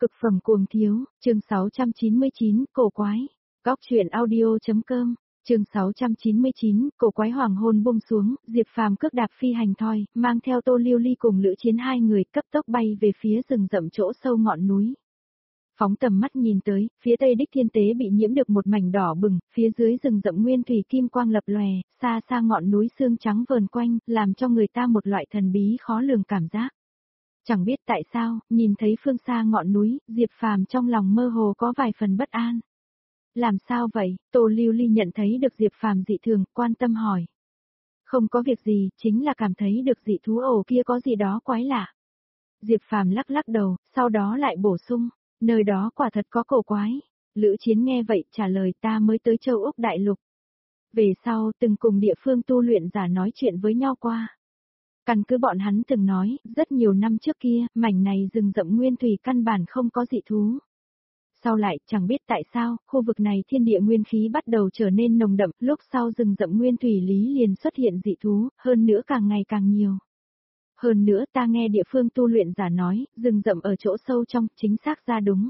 Cực phẩm cuồng thiếu, chương 699, cổ quái. Góc truyện audio.com, chương 699, cổ quái hoàng hôn buông xuống, Diệp Phàm cước đạp phi hành thoi, mang theo Tô Lưu Ly cùng Lữ Chiến hai người cấp tốc bay về phía rừng rậm chỗ sâu ngọn núi. Phóng tầm mắt nhìn tới, phía tây đích thiên tế bị nhiễm được một mảnh đỏ bừng, phía dưới rừng rậm nguyên thủy kim quang lập lòe, xa xa ngọn núi xương trắng vờn quanh, làm cho người ta một loại thần bí khó lường cảm giác. Chẳng biết tại sao, nhìn thấy phương xa ngọn núi, Diệp Phàm trong lòng mơ hồ có vài phần bất an. Làm sao vậy? Tô Lưu Ly nhận thấy được Diệp Phàm dị thường, quan tâm hỏi. Không có việc gì, chính là cảm thấy được dị thú ổ kia có gì đó quái lạ. Diệp Phàm lắc lắc đầu, sau đó lại bổ sung, nơi đó quả thật có cổ quái. Lữ Chiến nghe vậy trả lời ta mới tới châu Úc đại lục. Về sau từng cùng địa phương tu luyện giả nói chuyện với nhau qua. Căn cứ bọn hắn từng nói, rất nhiều năm trước kia, mảnh này rừng rậm nguyên thủy căn bản không có dị thú. Sau lại, chẳng biết tại sao, khu vực này thiên địa nguyên khí bắt đầu trở nên nồng đậm, lúc sau rừng rậm nguyên thủy lý liền xuất hiện dị thú, hơn nữa càng ngày càng nhiều. Hơn nữa ta nghe địa phương tu luyện giả nói, rừng rậm ở chỗ sâu trong, chính xác ra đúng.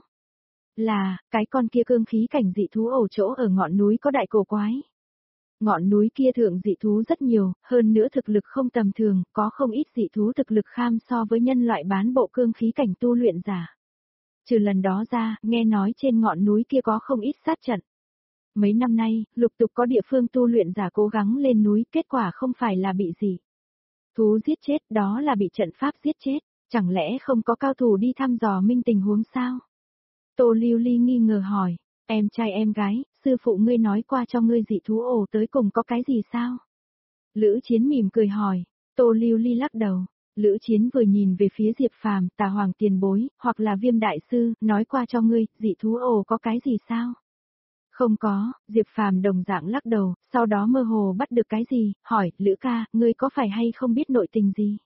Là, cái con kia cương khí cảnh dị thú ổ chỗ ở ngọn núi có đại cổ quái. Ngọn núi kia thượng dị thú rất nhiều, hơn nữa thực lực không tầm thường, có không ít dị thú thực lực kham so với nhân loại bán bộ cương khí cảnh tu luyện giả. Trừ lần đó ra, nghe nói trên ngọn núi kia có không ít sát trận. Mấy năm nay, lục tục có địa phương tu luyện giả cố gắng lên núi, kết quả không phải là bị gì thú giết chết, đó là bị trận pháp giết chết, chẳng lẽ không có cao thủ đi thăm dò minh tình huống sao? Tô Lưu Ly nghi ngờ hỏi, em trai em gái, sư phụ ngươi nói qua cho ngươi dị thú ổ tới cùng có cái gì sao? Lữ Chiến mỉm cười hỏi, Tô Lưu Ly lắc đầu. Lữ Chiến vừa nhìn về phía Diệp Phàm, Tà Hoàng tiền bối, hoặc là Viêm đại sư, nói qua cho ngươi, dị thú ổ có cái gì sao? Không có, Diệp Phàm đồng dạng lắc đầu, sau đó mơ hồ bắt được cái gì, hỏi, Lữ ca, ngươi có phải hay không biết nội tình gì?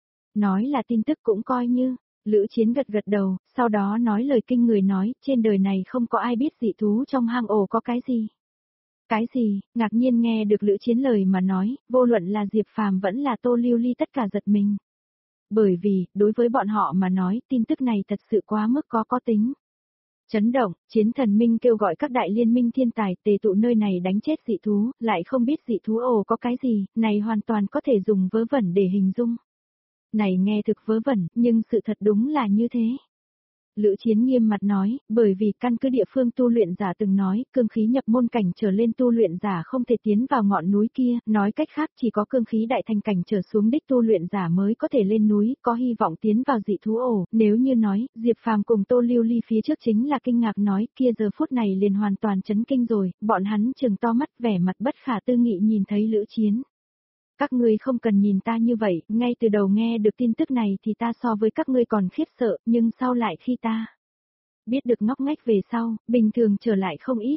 Nói là tin tức cũng coi như, Lữ Chiến gật gật đầu, sau đó nói lời kinh người nói, trên đời này không có ai biết dị thú trong hang ổ có cái gì. Cái gì? Ngạc nhiên nghe được Lữ Chiến lời mà nói, vô luận là Diệp Phàm vẫn là Tô Lưu Ly tất cả giật mình. Bởi vì, đối với bọn họ mà nói, tin tức này thật sự quá mức có tính. Chấn động, Chiến Thần Minh kêu gọi các đại liên minh thiên tài tề tụ nơi này đánh chết dị thú, lại không biết dị thú ồ có cái gì, này hoàn toàn có thể dùng vớ vẩn để hình dung. Này nghe thực vớ vẩn, nhưng sự thật đúng là như thế. Lữ Chiến nghiêm mặt nói, bởi vì căn cứ địa phương tu luyện giả từng nói, cương khí nhập môn cảnh trở lên tu luyện giả không thể tiến vào ngọn núi kia, nói cách khác chỉ có cương khí đại thành cảnh trở xuống đích tu luyện giả mới có thể lên núi, có hy vọng tiến vào dị thú ổ, nếu như nói, Diệp Phàm cùng Tô Lưu Ly phía trước chính là kinh ngạc nói, kia giờ phút này liền hoàn toàn chấn kinh rồi, bọn hắn trừng to mắt vẻ mặt bất khả tư nghị nhìn thấy Lữ Chiến. Các ngươi không cần nhìn ta như vậy, ngay từ đầu nghe được tin tức này thì ta so với các ngươi còn khiếp sợ, nhưng sau lại khi ta biết được ngóc ngách về sau, bình thường trở lại không ít.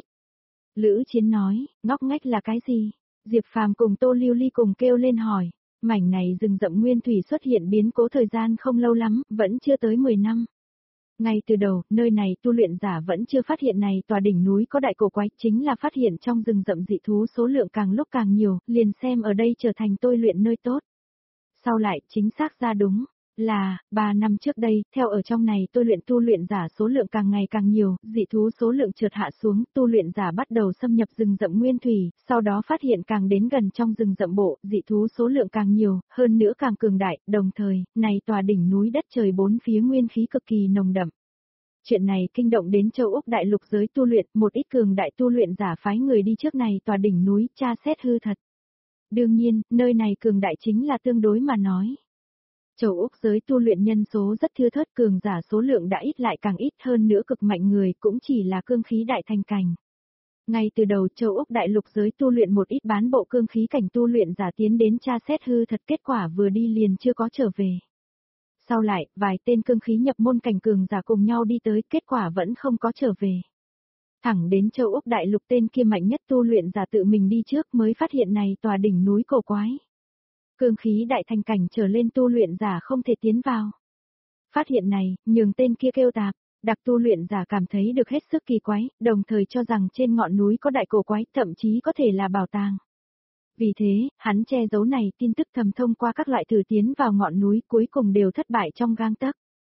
Lữ Chiến nói, ngóc ngách là cái gì? Diệp Phàm cùng Tô Lưu Ly cùng kêu lên hỏi, mảnh này rừng rậm nguyên thủy xuất hiện biến cố thời gian không lâu lắm, vẫn chưa tới 10 năm. Ngay từ đầu, nơi này tu luyện giả vẫn chưa phát hiện này tòa đỉnh núi có đại cổ quái, chính là phát hiện trong rừng rậm dị thú số lượng càng lúc càng nhiều, liền xem ở đây trở thành tôi luyện nơi tốt. Sau lại, chính xác ra đúng, là, 3 năm trước đây, theo ở trong này tôi luyện tu luyện giả số lượng càng ngày càng nhiều, dị thú số lượng trượt hạ xuống, tu luyện giả bắt đầu xâm nhập rừng rậm nguyên thủy, sau đó phát hiện càng đến gần trong rừng rậm bộ, dị thú số lượng càng nhiều, hơn nữa càng cường đại, đồng thời, này tòa đỉnh núi đất trời bốn phía nguyên khí cực kỳ nồng đậm. Chuyện này kinh động đến châu Úc đại lục giới tu luyện, một ít cường đại tu luyện giả phái người đi trước này tòa đỉnh núi tra xét hư thật. Đương nhiên, nơi này cường đại chính là tương đối mà nói. Châu Úc giới tu luyện nhân số rất thưa thớt, cường giả số lượng đã ít lại càng ít, hơn nữa cực mạnh người cũng chỉ là cương khí đại thành cảnh. Ngay từ đầu châu Úc đại lục giới tu luyện một ít bán bộ cương khí cảnh tu luyện giả tiến đến tra xét hư thật, kết quả vừa đi liền chưa có trở về. Sau lại, vài tên cương khí nhập môn cảnh cường giả cùng nhau đi tới, kết quả vẫn không có trở về. Thẳng đến châu Úc đại lục tên kia mạnh nhất tu luyện giả tự mình đi trước mới phát hiện này tòa đỉnh núi cổ quái. Cương khí đại thành cảnh trở lên tu luyện giả không thể tiến vào. Phát hiện này, nhường tên kia kêu tạp, đặc tu luyện giả cảm thấy được hết sức kỳ quái, đồng thời cho rằng trên ngọn núi có đại cổ quái, thậm chí có thể là bảo tàng. Vì thế, hắn che giấu này tin tức thầm thông qua các loại thử tiến vào ngọn núi cuối cùng đều thất bại trong gang tấc.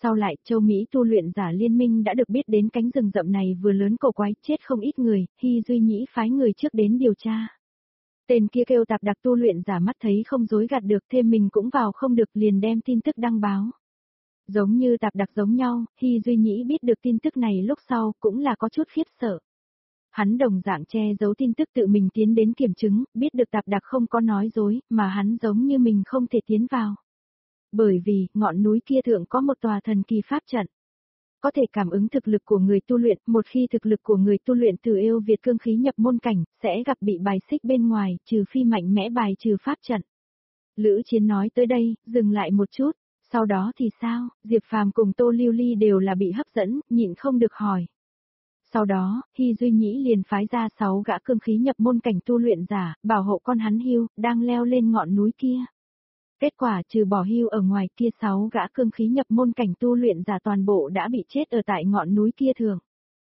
Sau lại, châu Mỹ tu luyện giả liên minh đã được biết đến cánh rừng rậm này vừa lớn cổ quái, chết không ít người, Hy Duy Nhĩ phái người trước đến điều tra. Tên kia kêu Tạp Đặc tu luyện giả mắt thấy không dối gạt được, thêm mình cũng vào không được, liền đem tin tức đăng báo. Giống như Tạp Đặc giống nhau, Hy Duy Nhĩ biết được tin tức này lúc sau cũng là có chút khiếp sợ. Hắn đồng dạng che giấu tin tức tự mình tiến đến kiểm chứng, biết được Tạp Đặc không có nói dối, mà hắn giống như mình không thể tiến vào. Bởi vì, ngọn núi kia thượng có một tòa thần kỳ pháp trận. Có thể cảm ứng thực lực của người tu luyện, một khi thực lực của người tu luyện từ yêu Việt cương khí nhập môn cảnh, sẽ gặp bị bài xích bên ngoài, trừ phi mạnh mẽ bài trừ pháp trận. Lữ Chiến nói tới đây, dừng lại một chút, sau đó thì sao, Diệp Phàm cùng Tô Lưu Ly đều là bị hấp dẫn, nhịn không được hỏi. Sau đó, Hy Duy Nhĩ liền phái ra 6 gã cương khí nhập môn cảnh tu luyện giả, bảo hộ con hắn Hưu, đang leo lên ngọn núi kia. Kết quả trừ bỏ Hưu ở ngoài kia 6 gã cương khí nhập môn cảnh tu luyện giả toàn bộ đã bị chết ở tại ngọn núi kia thường.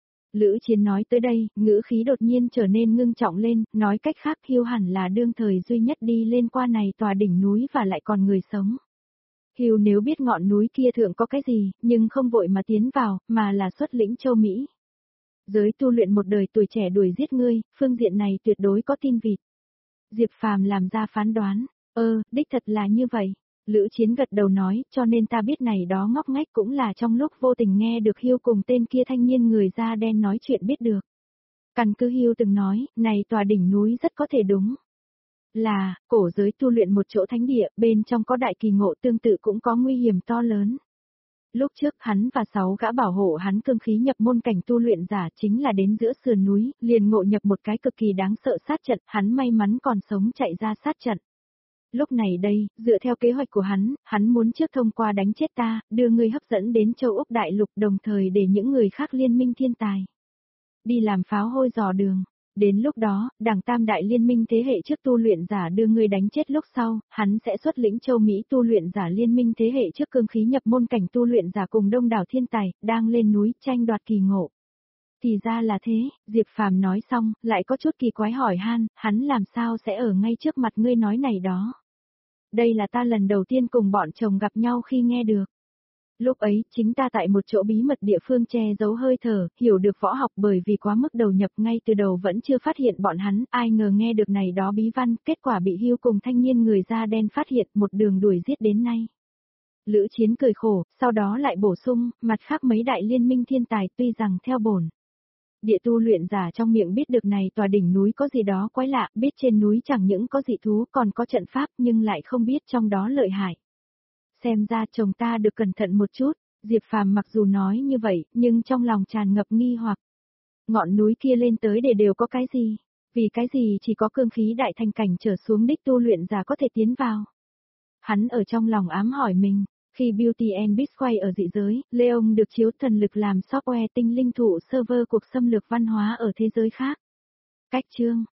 Lữ Chiến nói tới đây, ngữ khí đột nhiên trở nên ngưng trọng lên, nói cách khác Hưu hẳn là đương thời duy nhất đi lên qua này tòa đỉnh núi và lại còn người sống. Hưu nếu biết ngọn núi kia thượng có cái gì, nhưng không vội mà tiến vào, mà là xuất lĩnh châu Mỹ. Giới tu luyện một đời tuổi trẻ đuổi giết ngươi, phương diện này tuyệt đối có tin vịt. Diệp Phàm làm ra phán đoán, đích thật là như vậy. Lữ Chiến gật đầu nói, cho nên ta biết này đó ngóc ngách cũng là trong lúc vô tình nghe được Hưu cùng tên kia thanh niên người da đen nói chuyện biết được. Căn cứ Hưu từng nói, này tòa đỉnh núi rất có thể đúng. Là, cổ giới tu luyện một chỗ thánh địa, bên trong có đại kỳ ngộ tương tự cũng có nguy hiểm to lớn. Lúc trước hắn và 6 gã bảo hộ hắn cương khí nhập môn cảnh tu luyện giả chính là đến giữa sườn núi, liền ngộ nhập một cái cực kỳ đáng sợ sát trận, hắn may mắn còn sống chạy ra sát trận. Lúc này đây, dựa theo kế hoạch của hắn muốn trước thông qua đánh chết ta, đưa ngươi hấp dẫn đến châu Úc đại lục đồng thời để những người khác liên minh thiên tài. Đi làm pháo hôi dò đường. Đến lúc đó, đảng tam đại liên minh thế hệ trước tu luyện giả đưa ngươi đánh chết lúc sau, hắn sẽ xuất lĩnh châu Mỹ tu luyện giả liên minh thế hệ trước cương khí nhập môn cảnh tu luyện giả cùng đông đảo thiên tài, đang lên núi tranh đoạt kỳ ngộ. Thì ra là thế, Diệp Phàm nói xong, lại có chút kỳ quái hỏi hắn làm sao sẽ ở ngay trước mặt ngươi nói này đó. Đây là ta lần đầu tiên cùng bọn chồng gặp nhau khi nghe được. Lúc ấy, chính ta tại một chỗ bí mật địa phương che giấu hơi thở, hiểu được võ học bởi vì quá mức đầu nhập ngay từ đầu vẫn chưa phát hiện bọn hắn, ai ngờ nghe được này đó bí văn, kết quả bị Hưu cùng thanh niên người da đen phát hiện một đường đuổi giết đến nay. Lữ Chiến cười khổ, sau đó lại bổ sung, mặt khác mấy đại liên minh thiên tài tuy rằng theo bổn. Địa tu luyện giả trong miệng biết được này tòa đỉnh núi có gì đó quái lạ, biết trên núi chẳng những có dị thú còn có trận pháp nhưng lại không biết trong đó lợi hại. Xem ra chồng ta được cẩn thận một chút, Diệp Phàm mặc dù nói như vậy, nhưng trong lòng tràn ngập nghi hoặc. Ngọn núi kia lên tới để đều có cái gì? Vì cái gì chỉ có cương khí đại thành cảnh trở xuống đích tu luyện giả có thể tiến vào? Hắn ở trong lòng ám hỏi mình, khi Beauty and Beast quay ở dị giới, Leon được chiếu thần lực làm software tinh linh thụ server cuộc xâm lược văn hóa ở thế giới khác. Cách chương